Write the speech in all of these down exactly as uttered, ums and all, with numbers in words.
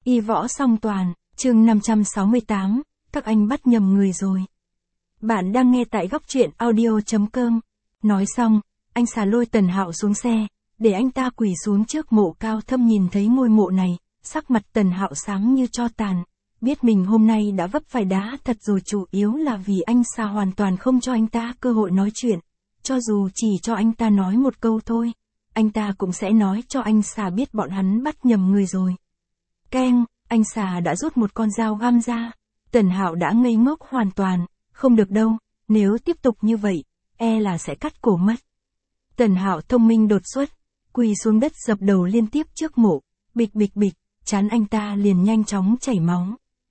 Y võ song toàn, chương năm trăm sáu mươi tám, các anh bắt nhầm người rồi. Bạn đang nghe tại góc truyện audio chấm com. Nói xong, anh xà lôi Tần Hạo xuống xe, để anh ta quỳ xuống trước mộ cao thâm. Nhìn thấy ngôi mộ này, sắc mặt Tần Hạo sáng như tro tàn, biết mình hôm nay đã vấp phải đá thật rồi. Chủ yếu là vì anh xà hoàn toàn không cho anh ta cơ hội nói chuyện, cho dù chỉ cho anh ta nói một câu thôi, anh ta cũng sẽ nói cho anh xà biết bọn hắn bắt nhầm người rồi. Keng, anh xà đã rút một con dao găm ra. Tần Hạo đã ngây ngốc hoàn toàn, không được đâu, nếu tiếp tục như vậy, e là sẽ cắt cổ mất. Tần Hạo thông minh đột xuất, quỳ xuống đất dập đầu liên tiếp trước mộ, bịch bịch bịch, trán anh ta liền nhanh chóng chảy máu.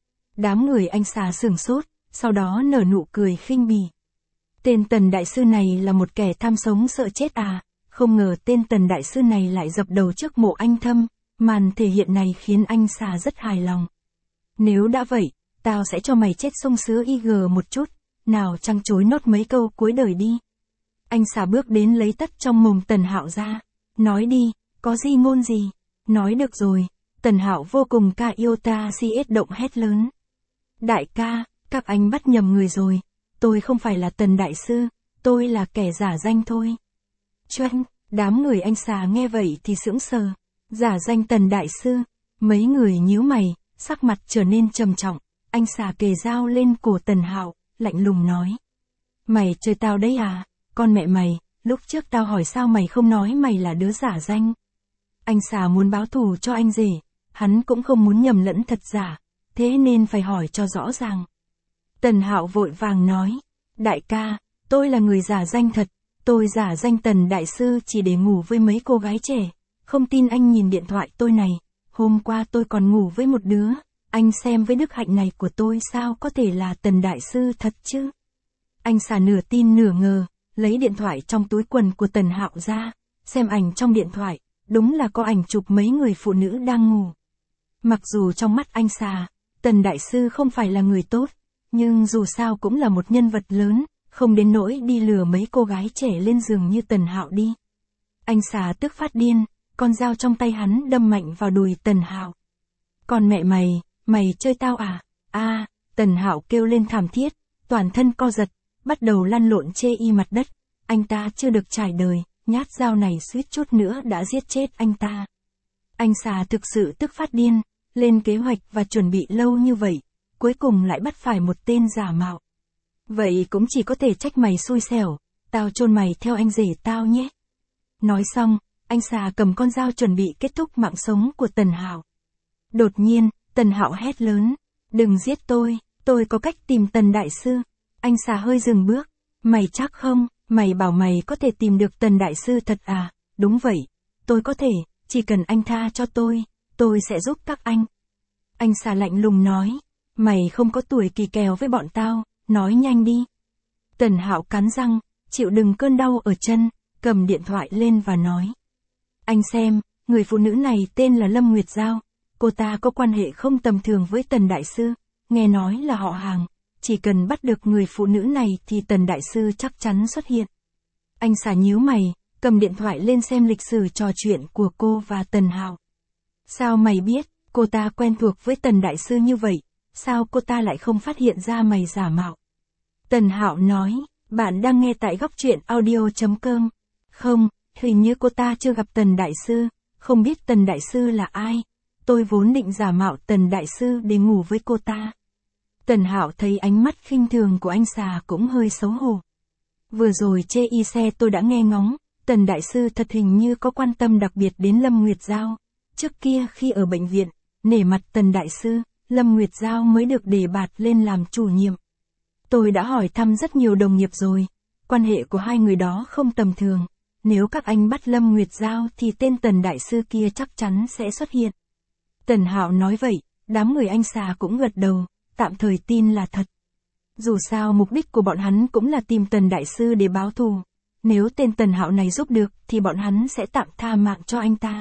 Đám người anh xà sửng sốt, sau đó nở nụ cười khinh bỉ. Tên Tần đại sư này là một kẻ tham sống sợ chết à, không ngờ tên Tần đại sư này lại dập đầu trước mộ anh Thâm. Màn thể hiện này khiến anh xà rất hài lòng. Nếu đã vậy, tao sẽ cho mày chết sông sứa i giê một chút, nào trăng chối nốt mấy câu cuối đời đi. Anh xà bước đến lấy tất trong mồm Tần Hạo ra, nói đi, có gì ngôn gì, nói được rồi. Tần Hạo vô cùng ca yêu ta si ết động hét lớn. Đại ca, các anh bắt nhầm người rồi, tôi không phải là Tần đại sư, tôi là kẻ giả danh thôi. Choanh, đám người anh xà nghe vậy thì sững sờ. Giả danh Tần đại sư, mấy người nhíu mày, sắc mặt trở nên trầm trọng. Anh xà kề dao lên cổ Tần Hạo, lạnh lùng nói. Mày chơi tao đấy à, con mẹ mày, lúc trước tao hỏi sao mày không nói mày là đứa giả danh. Anh xà muốn báo thù cho anh rể, hắn cũng không muốn nhầm lẫn thật giả, thế nên phải hỏi cho rõ ràng. Tần Hạo vội vàng nói, đại ca, tôi là người giả danh thật, tôi giả danh Tần đại sư chỉ để ngủ với mấy cô gái trẻ. Không tin anh nhìn điện thoại tôi này, hôm qua tôi còn ngủ với một đứa, anh xem với đức hạnh này của tôi sao có thể là Tần đại sư thật chứ. Anh xà nửa tin nửa ngờ, lấy điện thoại trong túi quần của Tần Hạo ra, xem ảnh trong điện thoại, đúng là có ảnh chụp mấy người phụ nữ đang ngủ. Mặc dù trong mắt anh xà, Tần đại sư không phải là người tốt, nhưng dù sao cũng là một nhân vật lớn, không đến nỗi đi lừa mấy cô gái trẻ lên giường như Tần Hạo đi. Anh xà tức phát điên. Con dao trong tay hắn đâm mạnh vào đùi Tần Hạo. Còn mẹ mày, mày chơi tao à? A, à, Tần Hạo kêu lên thảm thiết, toàn thân co giật, bắt đầu lăn lộn chê y mặt đất. Anh ta chưa được trải đời, nhát dao này suýt chút nữa đã giết chết anh ta. Anh xà thực sự tức phát điên, lên kế hoạch và chuẩn bị lâu như vậy, cuối cùng lại bắt phải một tên giả mạo. Vậy cũng chỉ có thể trách mày xui xẻo, tao chôn mày theo anh rể tao nhé. Nói xong, anh xà cầm con dao chuẩn bị kết thúc mạng sống của Tần Hạo. Đột nhiên, Tần Hạo hét lớn, đừng giết tôi, tôi có cách tìm Tần đại sư. Anh xà hơi dừng bước, mày chắc không, mày bảo mày có thể tìm được Tần đại sư thật à? Đúng vậy, tôi có thể, chỉ cần anh tha cho tôi, tôi sẽ giúp các anh. Anh xà lạnh lùng nói, mày không có tuổi kỳ kèo với bọn tao, nói nhanh đi. Tần Hạo cắn răng, chịu đựng cơn đau ở chân, cầm điện thoại lên và nói. Anh xem, người phụ nữ này tên là Lâm Nguyệt Giao, cô ta có quan hệ không tầm thường với Tần đại sư, nghe nói là họ hàng, chỉ cần bắt được người phụ nữ này thì Tần đại sư chắc chắn xuất hiện. Anh xà nhíu mày, cầm điện thoại lên xem lịch sử trò chuyện của cô và Tần Hạo. Sao mày biết, cô ta quen thuộc với Tần đại sư như vậy, sao cô ta lại không phát hiện ra mày giả mạo? Tần Hạo nói, bạn đang nghe tại góc truyện audio chấm com. Không, hình như cô ta chưa gặp Tần đại sư, không biết Tần đại sư là ai. Tôi vốn định giả mạo Tần đại sư để ngủ với cô ta. Tần Hạo thấy ánh mắt khinh thường của anh xà cũng hơi xấu hổ. Vừa rồi chê y xe tôi đã nghe ngóng, Tần đại sư thật hình như có quan tâm đặc biệt đến Lâm Nguyệt Giao. Trước kia khi ở bệnh viện, nể mặt Tần đại sư, Lâm Nguyệt Giao mới được đề bạt lên làm chủ nhiệm. Tôi đã hỏi thăm rất nhiều đồng nghiệp rồi, quan hệ của hai người đó không tầm thường. Nếu các anh bắt Lâm Nguyệt Giao thì tên Tần đại sư kia chắc chắn sẽ xuất hiện. Tần Hạo nói vậy, đám người anh xà cũng gật đầu, tạm thời tin là thật. Dù sao mục đích của bọn hắn cũng là tìm Tần đại sư để báo thù. Nếu tên Tần Hạo này giúp được thì bọn hắn sẽ tạm tha mạng cho anh ta.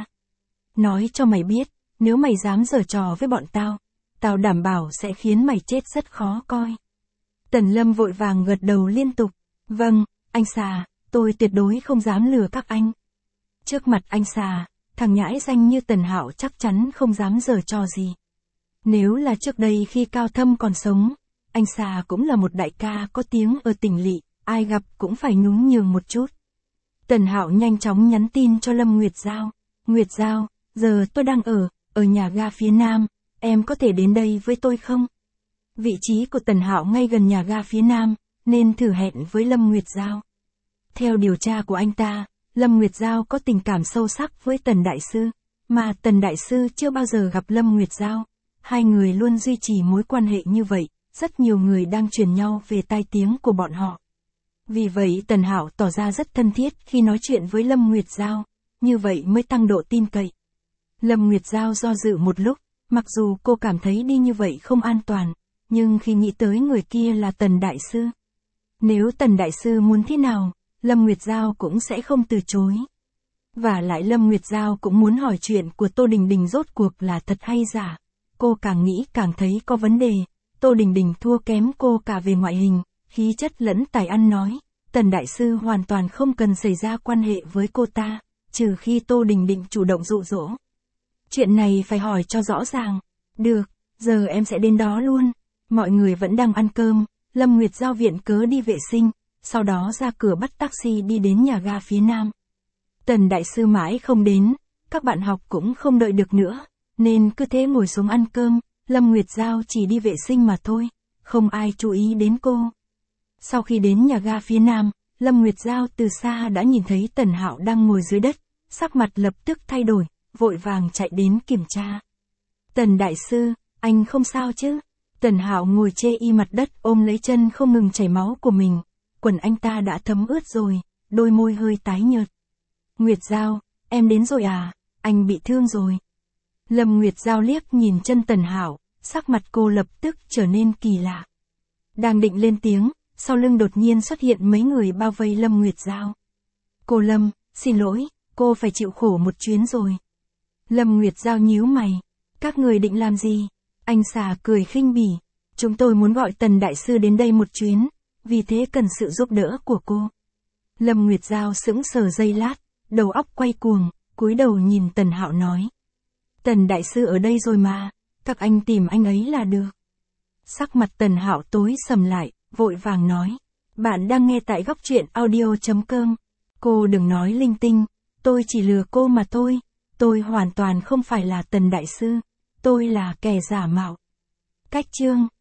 Nói cho mày biết, nếu mày dám giở trò với bọn tao, tao đảm bảo sẽ khiến mày chết rất khó coi. Tần Lâm vội vàng gật đầu liên tục. Vâng, anh xà, tôi tuyệt đối không dám lừa các anh. Trước mặt anh xà, thằng nhãi danh như Tần Hạo chắc chắn không dám giở trò gì. Nếu là trước đây khi Cao Thâm còn sống, anh Xà cũng là một đại ca có tiếng ở tỉnh lỵ, ai gặp cũng phải nhún nhường một chút. Tần Hạo nhanh chóng nhắn tin cho Lâm Nguyệt Giao. Nguyệt Giao, giờ tôi đang ở, ở nhà ga phía Nam, em có thể đến đây với tôi không? Vị trí của Tần Hạo ngay gần nhà ga phía Nam, nên thử hẹn với Lâm Nguyệt Giao. Theo điều tra của anh ta, Lâm Nguyệt Giao có tình cảm sâu sắc với Tần Đại Sư, mà Tần Đại Sư chưa bao giờ gặp Lâm Nguyệt Giao. Hai người luôn duy trì mối quan hệ như vậy, rất nhiều người đang truyền nhau về tai tiếng của bọn họ. Vì vậy Tần Hạo tỏ ra rất thân thiết khi nói chuyện với Lâm Nguyệt Giao, như vậy mới tăng độ tin cậy. Lâm Nguyệt Giao do dự một lúc, mặc dù cô cảm thấy đi như vậy không an toàn, nhưng khi nghĩ tới người kia là Tần Đại Sư. Nếu Tần Đại Sư muốn thế nào, Lâm Nguyệt Giao cũng sẽ không từ chối. Và lại Lâm Nguyệt Giao cũng muốn hỏi chuyện của Tô Đình Đình rốt cuộc là thật hay giả. Cô càng nghĩ càng thấy có vấn đề, Tô Đình Đình thua kém cô cả về ngoại hình, khí chất lẫn tài ăn nói. Tần Đại Sư hoàn toàn không cần xảy ra quan hệ với cô ta, trừ khi Tô Đình Đình chủ động dụ dỗ. Chuyện này phải hỏi cho rõ ràng. Được, giờ em sẽ đến đó luôn. Mọi người vẫn đang ăn cơm, Lâm Nguyệt Giao viện cớ đi vệ sinh, sau đó ra cửa bắt taxi đi đến nhà ga phía Nam. Tần Đại Sư mãi không đến, các bạn học cũng không đợi được nữa, nên cứ thế ngồi xuống ăn cơm, Lâm Nguyệt Giao chỉ đi vệ sinh mà thôi, không ai chú ý đến cô. Sau khi đến nhà ga phía Nam, Lâm Nguyệt Giao từ xa đã nhìn thấy Tần Hạo đang ngồi dưới đất, sắc mặt lập tức thay đổi, vội vàng chạy đến kiểm tra. Tần Đại Sư, anh không sao chứ? Tần Hạo ngồi chê y mặt đất ôm lấy chân không ngừng chảy máu của mình, quần anh ta đã thấm ướt rồi, đôi môi hơi tái nhợt. Nguyệt Giao, em đến rồi à, anh bị thương rồi. Lâm Nguyệt Giao liếc nhìn chân Tần Hạo, sắc mặt cô lập tức trở nên kỳ lạ. Đang định lên tiếng, sau lưng đột nhiên xuất hiện mấy người bao vây Lâm Nguyệt Giao. Cô Lâm, xin lỗi, cô phải chịu khổ một chuyến rồi. Lâm Nguyệt Giao nhíu mày, các người định làm gì? Anh Xà cười khinh bỉ, chúng tôi muốn gọi Tần Đại Sư đến đây một chuyến, vì thế cần sự giúp đỡ của cô. Lâm Nguyệt Giao sững sờ giây lát, đầu óc quay cuồng, cúi đầu nhìn Tần Hạo nói. Tần Đại Sư ở đây rồi mà, các anh tìm anh ấy là được. Sắc mặt Tần Hạo tối sầm lại, vội vàng nói. Bạn đang nghe tại góc truyện audio chấm com. Cô đừng nói linh tinh, tôi chỉ lừa cô mà thôi, tôi hoàn toàn không phải là Tần Đại Sư, tôi là kẻ giả mạo. Cách chương